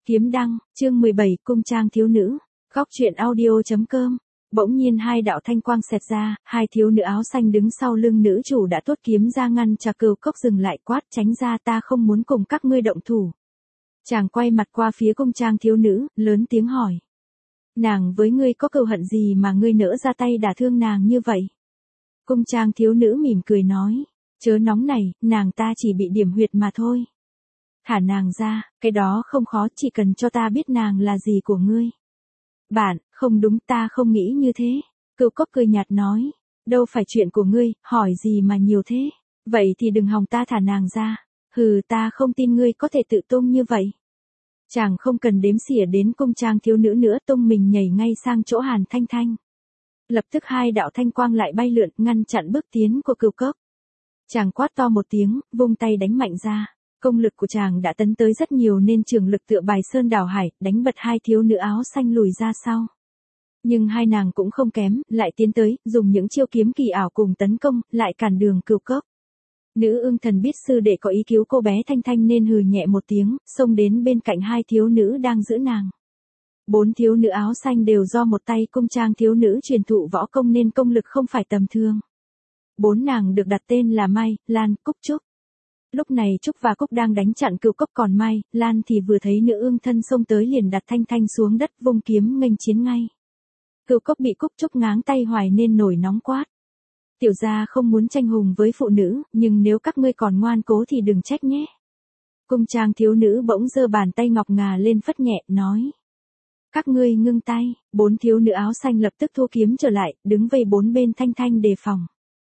Kiếm đăng, chương 17, cung trang thiếu nữ. Góc truyện audio.com. Bỗng nhiên hai đạo thanh quang xẹt ra, hai thiếu nữ áo xanh đứng sau lưng nữ chủ đã tuốt kiếm ra ngăn Trà Cừu Cốc dừng lại, quát: tránh ra, ta không muốn cùng các ngươi động thủ. Chàng quay mặt qua phía cung trang thiếu nữ, lớn tiếng hỏi: nàng với ngươi có cừu hận gì mà ngươi nỡ ra tay đả thương nàng như vậy? Cung trang thiếu nữ mỉm cười nói: chớ nóng này, nàng ta chỉ bị điểm huyệt mà thôi. Thả nàng ra, cái đó không khó, chỉ cần cho ta biết nàng là gì của ngươi. Bạn, không đúng, ta không nghĩ như thế. Cừu Cốc cười nhạt nói: đâu phải chuyện của ngươi, hỏi gì mà nhiều thế. Vậy thì đừng hòng ta thả nàng ra. Hừ, ta không tin ngươi có thể tự tung như vậy. Chàng không cần đếm xỉa đến cung trang thiếu nữ nữa, tung mình nhảy ngay sang chỗ Hàn Thanh Thanh. Lập tức hai đạo thanh quang lại bay lượn, ngăn chặn bước tiến của Cừu Cốc. Chàng quát to một tiếng, vung tay đánh mạnh ra. Công lực của chàng đã tấn tới rất nhiều nên trường lực tựa bài sơn đảo hải, đánh bật hai thiếu nữ áo xanh lùi ra sau. Nhưng hai nàng cũng không kém, lại tiến tới, dùng những chiêu kiếm kỳ ảo cùng tấn công, lại cản đường Cừu Cốc. Nữ ương thần biết sư đệ có ý cứu cô bé Thanh Thanh nên hừ nhẹ một tiếng, xông đến bên cạnh hai thiếu nữ đang giữ nàng. Bốn thiếu nữ áo xanh đều do một tay cung trang thiếu nữ truyền thụ võ công nên công lực không phải tầm thường. Bốn nàng được đặt tên là Mai, Lan, Cúc, Trúc. Lúc này Trúc và Cúc đang đánh chặn Cừu Cốc, còn Mai, Lan thì vừa thấy nữ ương thân xông tới liền đặt Thanh Thanh xuống đất, vung kiếm nghênh chiến ngay. Cừu Cốc bị Cúc Trúc ngáng tay hoài nên nổi nóng quát: tiểu gia không muốn tranh hùng với phụ nữ, nhưng nếu các ngươi còn ngoan cố thì đừng trách nhé. Cung trang thiếu nữ bỗng giơ bàn tay ngọc ngà lên phất nhẹ, nói: các ngươi ngưng tay. Bốn thiếu nữ áo xanh lập tức thu kiếm trở lại, đứng vây bốn bên Thanh Thanh đề phòng.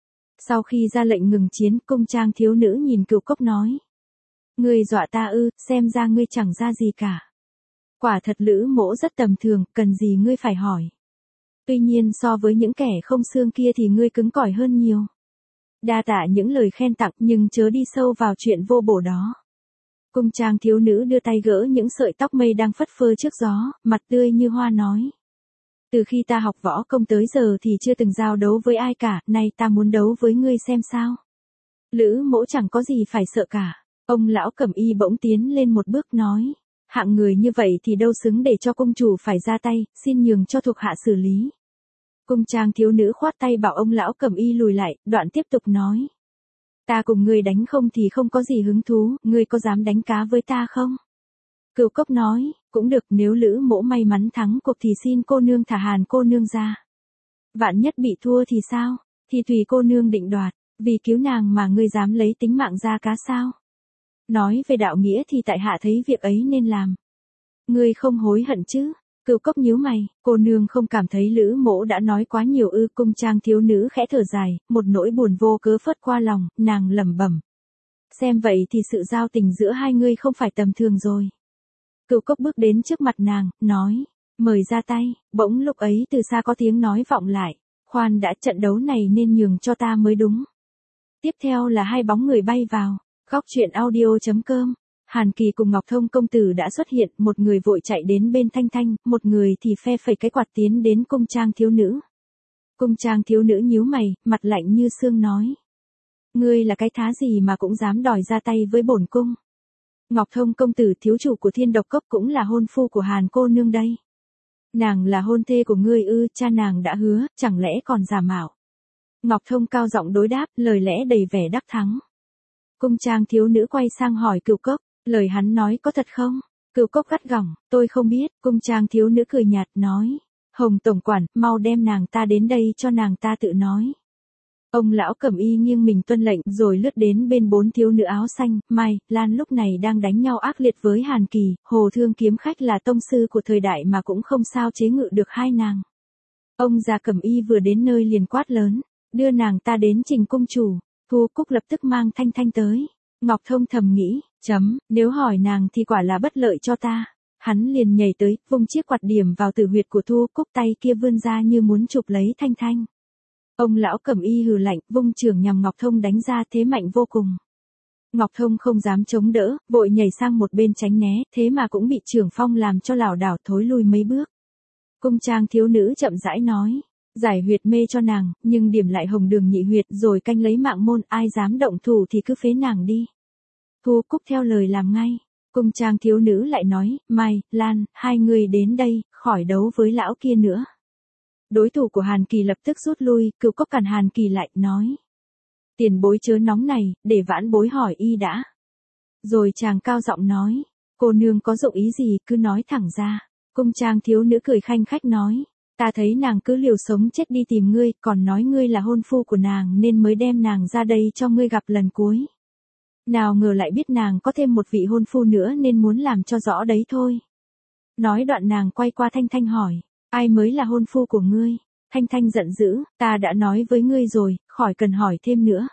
Sau khi ra lệnh ngừng chiến, cung trang thiếu nữ nhìn Cừu Cốc nói: ngươi dọa ta ư? Xem ra ngươi chẳng ra gì cả. Quả thật Lữ Mỗ rất tầm thường, cần gì ngươi phải hỏi. Tuy nhiên so với những kẻ không xương kia thì ngươi cứng cỏi hơn nhiều. Đa tạ những lời khen tặng, nhưng chớ đi sâu vào chuyện vô bổ đó. Cung trang thiếu nữ đưa tay gỡ những sợi tóc mây đang phất phơ trước gió, mặt tươi như hoa nói: từ khi ta học võ công tới giờ thì chưa từng giao đấu với ai cả, nay ta muốn đấu với ngươi xem sao. Lữ Mỗ chẳng có gì phải sợ cả. Ông lão Cẩm Y bỗng tiến lên một bước nói: hạng người như vậy thì đâu xứng để cho công chủ phải ra tay, xin nhường cho thuộc hạ xử lý. Cung trang thiếu nữ khoát tay bảo ông lão Cẩm Y lùi lại, đoạn tiếp tục nói: ta cùng ngươi đánh không thì không có gì hứng thú, ngươi có dám đánh cá với ta không? Cừu Cốc nói: cũng được, nếu Lữ Mỗ may mắn thắng cuộc thì xin cô nương thả Hàn cô nương ra. Vạn nhất bị thua thì sao? Thì tùy cô nương định đoạt, vì cứu nàng mà ngươi dám lấy tính mạng ra cá sao? Nói về đạo nghĩa thì tại hạ thấy việc ấy nên làm. Ngươi không hối hận chứ? Cừu Cốc nhíu mày: cô nương không cảm thấy Lữ Mỗ đã nói quá nhiều ư? Cung trang thiếu nữ khẽ thở dài, một nỗi buồn vô cớ phớt qua lòng, nàng lẩm bẩm: xem vậy thì sự giao tình giữa hai ngươi không phải tầm thường rồi. Cừu Cốc bước đến trước mặt nàng, nói: mời ra tay. Bỗng lúc ấy từ xa có tiếng nói vọng lại: khoan đã, trận đấu này nên nhường cho ta mới đúng. Tiếp theo là hai bóng người bay vào. Góc truyện audio.com. Hàn Kỳ cùng Ngọc Thông công tử đã xuất hiện, một người vội chạy đến bên Thanh Thanh, một người thì phe phẩy cái quạt tiến đến cung trang thiếu nữ. Cung trang thiếu nữ nhíu mày, mặt lạnh như xương nói: ngươi là cái thá gì mà cũng dám đòi ra tay với bổn cung? Ngọc Thông công tử, thiếu chủ của Thiên Độc Cốc cũng là hôn phu của Hàn cô nương đây. Nàng là hôn thê của ngươi ư? Cha nàng đã hứa, chẳng lẽ còn giả mạo? Ngọc Thông cao giọng đối đáp, lời lẽ đầy vẻ đắc thắng. Cung trang thiếu nữ quay sang hỏi Cừu Cốc: lời hắn nói có thật không? Cừu Cốc gắt gỏng: tôi không biết. Cung trang thiếu nữ cười nhạt nói: Hồng tổng quản, mau đem nàng ta đến đây cho nàng ta tự nói. Ông lão Cẩm Y nghiêng mình tuân lệnh rồi lướt đến bên bốn thiếu nữ áo xanh. Mai, Lan lúc này đang đánh nhau ác liệt với Hàn Kỳ. Hồ Thương kiếm khách là tông sư của thời đại mà cũng không sao chế ngự được hai nàng. Ông già Cẩm Y vừa đến nơi liền quát lớn: đưa nàng ta đến trình cung chủ. Thu Cúc lập tức mang Thanh Thanh tới. Ngọc Thông thầm nghĩ: nếu hỏi nàng thì quả là bất lợi cho ta. Hắn liền nhảy tới, vung chiếc quạt điểm vào tử huyệt của Thu Cúc, tay kia vươn ra như muốn chụp lấy Thanh Thanh. Ông lão Cẩm Y hừ lạnh, vung chưởng nhằm Ngọc Thông đánh ra, thế mạnh vô cùng. Ngọc Thông không dám chống đỡ, vội nhảy sang một bên tránh né, thế mà cũng bị chưởng phong làm cho lảo đảo thối lui mấy bước. Cung trang thiếu nữ chậm rãi nói: giải huyệt mê cho nàng, nhưng điểm lại hồng đường nhị huyệt rồi canh lấy mạng môn, ai dám động thủ thì cứ phế nàng đi. Thu Cúc theo lời làm ngay. Cung trang thiếu nữ lại nói, Mai, Lan, hai người đến đây, khỏi đấu với lão kia nữa. Đối thủ của Hàn Kỳ lập tức rút lui, Cửu Cốc cản Hàn Kỳ lại, nói. Tiền bối chớ nóng này, để vãn bối hỏi y đã. Rồi chàng cao giọng nói, cô nương có dụng ý gì cứ nói thẳng ra. Cung trang thiếu nữ cười khanh khách nói, ta thấy nàng cứ liều sống chết đi tìm ngươi, còn nói ngươi là hôn phu của nàng nên mới đem nàng ra đây cho ngươi gặp lần cuối. Nào ngờ lại biết nàng có thêm một vị hôn phu nữa nên muốn làm cho rõ đấy thôi. Nói đoạn nàng quay qua Thanh Thanh hỏi, ai mới là hôn phu của ngươi? Thanh Thanh giận dữ, ta đã nói với ngươi rồi, khỏi cần hỏi thêm nữa.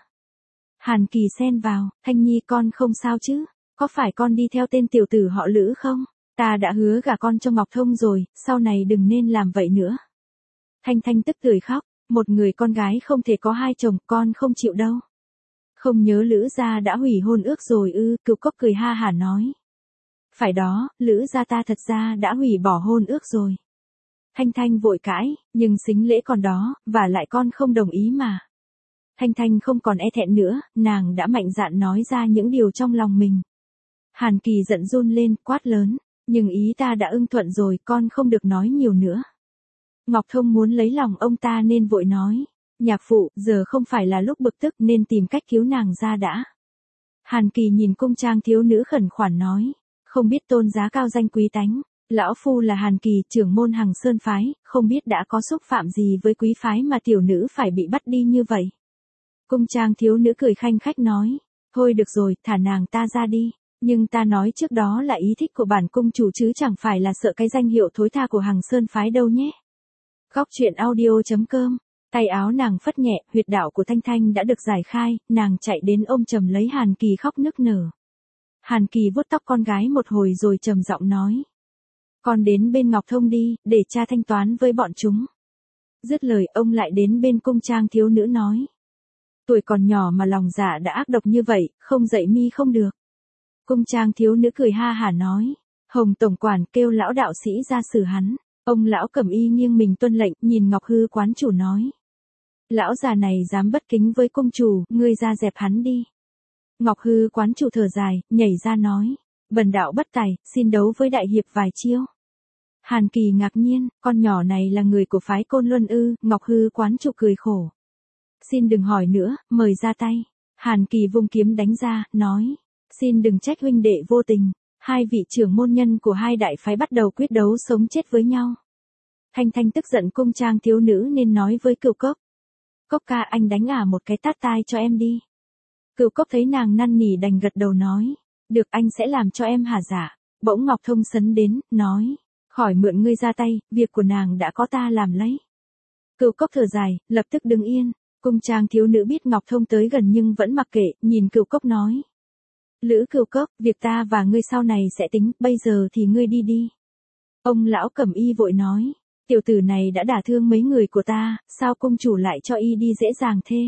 Hàn Kỳ xen vào, Thanh Nhi con không sao chứ, có phải con đi theo tên tiểu tử họ Lữ không? Ta đã hứa gả con cho Ngọc Thông rồi, sau này đừng nên làm vậy nữa. Thanh Thanh tức tưởi khóc, một người con gái không thể có hai chồng, con không chịu đâu. Không nhớ Lữ gia đã hủy hôn ước rồi ư? Cửu Cốc cười ha hả nói. Phải đó, Lữ gia ta thật ra đã hủy bỏ hôn ước rồi. Thanh Thanh vội cãi, nhưng sính lễ còn đó, và lại con không đồng ý mà. Thanh Thanh không còn e thẹn nữa, nàng đã mạnh dạn nói ra những điều trong lòng mình. Hàn Kỳ giận run lên, quát lớn, nhưng ý ta đã ưng thuận rồi, con không được nói nhiều nữa. Ngọc Thông muốn lấy lòng ông ta nên vội nói, nhạc phụ, giờ không phải là lúc bực tức nên tìm cách cứu nàng ra đã. Hàn Kỳ nhìn cung trang thiếu nữ khẩn khoản nói, không biết tôn giá cao danh quý tánh, lão phu là Hàn Kỳ, trưởng môn Hằng Sơn phái, không biết đã có xúc phạm gì với quý phái mà tiểu nữ phải bị bắt đi như vậy. Cung trang thiếu nữ cười khanh khách nói, thôi được rồi, thả nàng ta ra đi, nhưng ta nói trước đó là ý thích của bản cung chủ chứ chẳng phải là sợ cái danh hiệu thối tha của Hằng Sơn phái đâu nhé. Góc truyện audio.com. Tay áo nàng phất nhẹ, huyệt đạo của Thanh Thanh đã được giải khai, nàng chạy đến ôm chầm lấy Hàn Kỳ khóc nức nở. Hàn Kỳ vuốt tóc con gái một hồi rồi trầm giọng nói, con đến bên Ngọc Thông đi, để cha thanh toán với bọn chúng. Dứt lời ông lại đến bên cung trang thiếu nữ nói, tuổi còn nhỏ mà lòng dạ đã ác độc như vậy, không dạy mi không được. Cung trang thiếu nữ cười ha hả nói, Hồng tổng quản kêu lão đạo sĩ ra xử hắn. Ông lão Cẩm Y nghiêng mình tuân lệnh, nhìn Ngọc Hư quán chủ nói, lão già này dám bất kính với cung chủ, ngươi ra dẹp hắn đi. Ngọc Hư quán chủ thở dài, nhảy ra nói, bần đạo bất tài, xin đấu với đại hiệp vài chiêu. Hàn Kỳ ngạc nhiên, con nhỏ này là người của phái Côn Luân ư? Ngọc Hư quán chủ cười khổ. Xin đừng hỏi nữa, mời ra tay. Hàn Kỳ vung kiếm đánh ra, nói, xin đừng trách huynh đệ vô tình. Hai vị trưởng môn nhân của hai đại phái bắt đầu quyết đấu sống chết với nhau. Thanh Thanh tức giận cung trang thiếu nữ nên nói với Cửu Cốc, Cốc ca, anh đánh một cái tát tai cho em đi. Cửu Cốc thấy nàng năn nỉ đành gật đầu nói, được, anh sẽ làm cho em hả dạ. Bỗng Ngọc Thông sấn đến, nói, khỏi mượn ngươi ra tay, việc của nàng đã có ta làm lấy. Cửu Cốc thở dài, lập tức đứng yên. Cung trang thiếu nữ biết Ngọc Thông tới gần nhưng vẫn mặc kệ, nhìn Cửu Cốc nói, Lữ Cửu Cốc, việc ta và ngươi sau này sẽ tính, bây giờ thì ngươi đi đi. Ông lão Cẩm Y vội nói, tiểu tử này đã đả thương mấy người của ta, sao cung chủ lại cho y đi dễ dàng thế?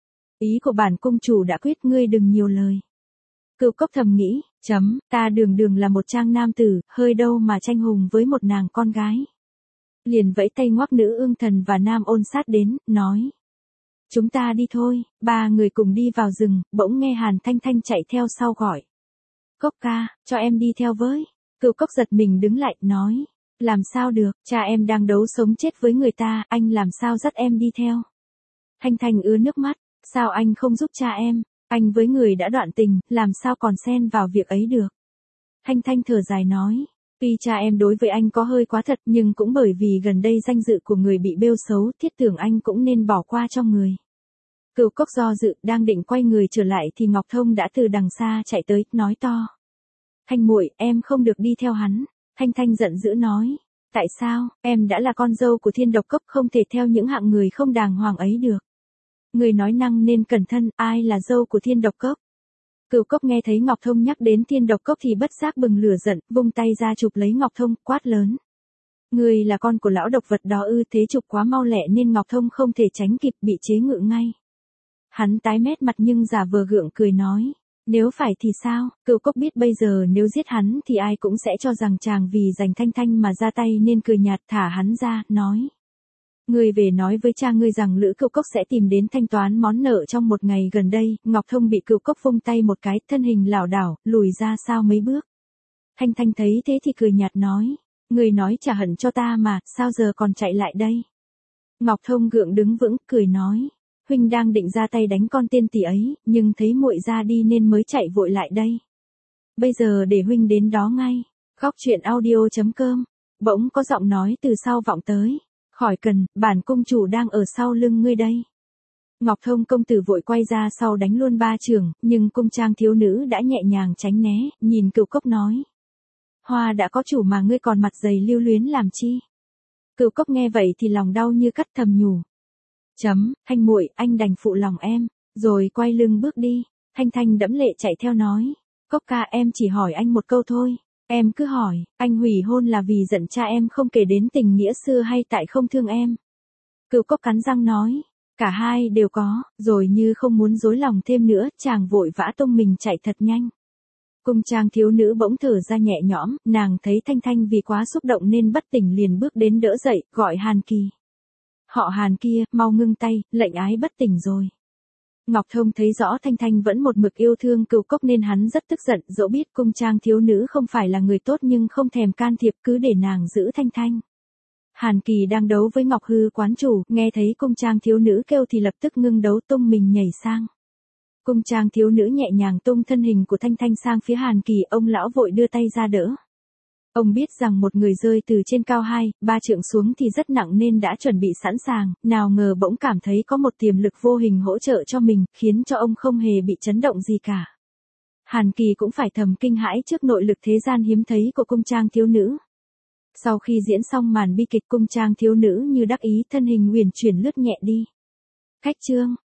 Ý của bản cung chủ đã quyết, ngươi đừng nhiều lời. Cửu Cốc thầm nghĩ, ta đường đường là một trang nam tử, hơi đâu mà tranh hùng với một nàng con gái. Liền vẫy tay ngoắc nữ ương thần và nam ôn sát đến, nói, chúng ta đi thôi. Ba người cùng đi vào rừng, bỗng nghe Hàn Thanh Thanh chạy theo sau gọi, Cốc ca, cho em đi theo với. Cửu Cốc giật mình đứng lại, nói, làm sao được, cha em đang đấu sống chết với người ta, anh làm sao dắt em đi theo. Thanh Thanh ứa nước mắt, sao anh không giúp cha em, anh với người đã đoạn tình, làm sao còn xen vào việc ấy được. Thanh Thanh thở dài nói, tuy cha em đối với anh có hơi quá thật nhưng cũng bởi vì gần đây danh dự của người bị bêu xấu, thiết tưởng anh cũng nên bỏ qua cho người. Cửu Cốc do dự, đang định quay người trở lại thì Ngọc Thông đã từ đằng xa chạy tới, nói to, Thanh muội, em không được đi theo hắn. Thanh Thanh giận dữ nói, tại sao, em đã là con dâu của Thiên Độc Cốc, không thể theo những hạng người không đàng hoàng ấy được. Người nói năng nên cẩn thận, ai là dâu của Thiên Độc Cốc? Cửu Cốc nghe thấy Ngọc Thông nhắc đến Thiên Độc Cốc thì bất giác bừng lửa giận, vung tay ra chụp lấy Ngọc Thông, quát lớn, người là con của lão độc vật đó ư? Thế chụp quá mau lẹ nên Ngọc Thông không thể tránh kịp, bị chế ngự ngay. Hắn tái mét mặt nhưng giả vờ gượng cười nói, nếu phải thì sao? Cửu Cốc biết bây giờ nếu giết hắn thì ai cũng sẽ cho rằng chàng vì giành Thanh Thanh mà ra tay nên cười nhạt thả hắn ra, nói, ngươi về nói với cha ngươi rằng Lữ Cửu Cốc sẽ tìm đến thanh toán món nợ trong một ngày gần đây. Ngọc Thông bị Cửu Cốc vung tay một cái, thân hình lảo đảo, lùi ra sau mấy bước. Thanh Thanh thấy thế thì cười nhạt nói, người nói trả hận cho ta mà, sao giờ còn chạy lại đây? Ngọc Thông gượng đứng vững, cười nói, huynh đang định ra tay đánh con tiên tỷ ấy, nhưng thấy muội ra đi nên mới chạy vội lại đây. Bây giờ để huynh đến đó ngay. Góc truyện audio.com. Bỗng có giọng nói từ sau vọng tới. Khỏi cần, bản cung chủ đang ở sau lưng ngươi đây. Ngọc Thông công tử vội quay ra sau đánh luôn 3 chưởng, nhưng cung trang thiếu nữ đã nhẹ nhàng tránh né, nhìn Cửu Cốc nói. Hoa đã có chủ mà ngươi còn mặt dày lưu luyến làm chi? Cửu Cốc nghe vậy thì lòng đau như cắt, thầm nhủ. Thanh muội, anh đành phụ lòng em, rồi quay lưng bước đi. Thanh Thanh đẫm lệ chạy theo nói. Cốc ca, em chỉ hỏi anh một câu thôi. Em cứ hỏi, anh hủy hôn là vì giận cha em không kể đến tình nghĩa xưa hay tại không thương em? Cửu Cốc cắn răng nói. Cả hai đều có, rồi như không muốn dối lòng thêm nữa, chàng vội vã tung mình chạy thật nhanh. Cung trang thiếu nữ bỗng thở ra nhẹ nhõm, nàng thấy Thanh Thanh vì quá xúc động nên bất tỉnh liền bước đến đỡ dậy, gọi Hàn Kỳ. Họ Hàn kia, mau ngưng tay, lệnh ái bất tỉnh rồi. Ngọc Thông thấy rõ Thanh Thanh vẫn một mực yêu thương Cửu Cốc nên hắn rất tức giận, dẫu biết cung trang thiếu nữ không phải là người tốt nhưng không thèm can thiệp, cứ để nàng giữ Thanh Thanh. Hàn Kỳ đang đấu với Ngọc Hư quán chủ, nghe thấy cung trang thiếu nữ kêu thì lập tức ngưng đấu, tung mình nhảy sang. Cung trang thiếu nữ nhẹ nhàng tung thân hình của Thanh Thanh sang phía Hàn Kỳ, ông lão vội đưa tay ra đỡ. Ông biết rằng một người rơi từ trên cao 2-3 trượng xuống thì rất nặng nên đã chuẩn bị sẵn sàng, nào ngờ bỗng cảm thấy có một tiềm lực vô hình hỗ trợ cho mình, khiến cho ông không hề bị chấn động gì cả. Hàn Kỳ cũng phải thầm kinh hãi trước nội lực thế gian hiếm thấy của cung trang thiếu nữ. Sau khi diễn xong màn bi kịch, cung trang thiếu nữ như đắc ý thân hình uyển chuyển lướt nhẹ đi. Khách chương.